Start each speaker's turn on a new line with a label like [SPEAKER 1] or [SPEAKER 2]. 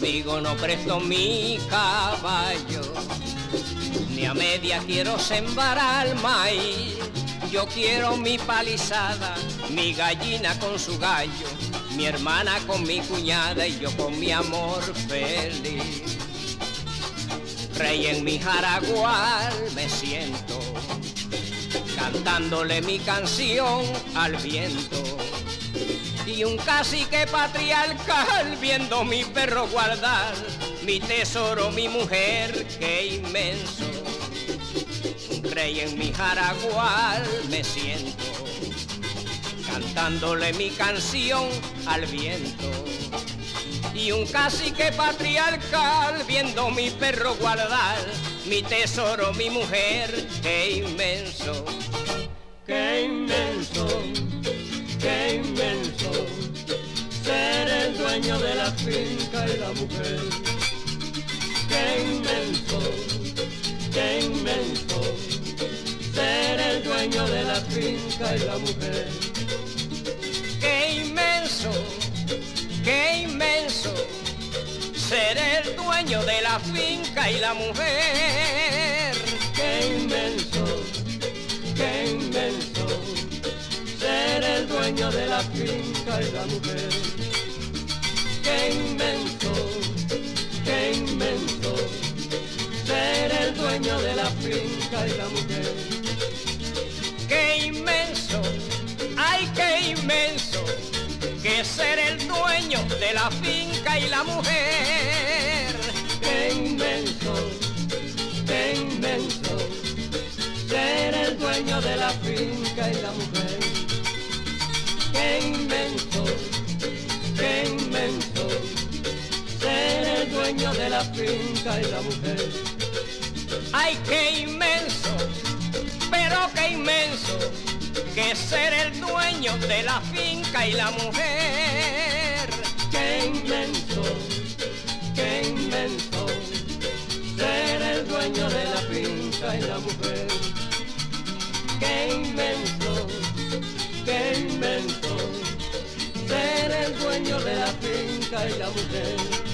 [SPEAKER 1] conmigo no presto mi caballo, ni a media quiero sembrar el maíz. Yo quiero mi palizada, mi gallina con su gallo, mi hermana con mi cuñada y yo con mi amor feliz. Rey en mi jaragual me siento, cantándole mi canción al viento. Y un cacique patriarcal viendo mi perro guardar, mi tesoro, mi mujer, qué inmenso. Rey en mi jaragual me siento, cantándole mi canción al viento. Y un cacique patriarcal viendo mi perro guardar, mi tesoro, mi mujer, qué inmenso.
[SPEAKER 2] Qué inmenso, qué inmenso, ser el dueño de la finca y la mujer. Qué inmenso, qué inmenso, ser el dueño de la finca y la mujer.
[SPEAKER 1] Qué inmenso, qué inmenso, ser el dueño de la finca y la mujer.
[SPEAKER 2] Qué inmenso, qué inmenso, ser el dueño de la finca y la mujer. Qué inmenso, qué inmenso, ser el dueño de la finca y la mujer.
[SPEAKER 1] Qué inmenso, ay qué inmenso, que ser el dueño de la finca y la mujer.
[SPEAKER 2] Qué inmenso, qué inmenso, ser el dueño de la finca y la mujer. Qué inmenso, qué inmenso, ser el dueño de la finca y la mujer.
[SPEAKER 1] Ay, qué inmenso, pero qué inmenso, que ser el dueño de la finca y la mujer.
[SPEAKER 2] Qué inmenso, qué inmenso, ser el dueño de la finca y la mujer. Qué inmenso, qué inmenso, ser el dueño de la finca y la mujer.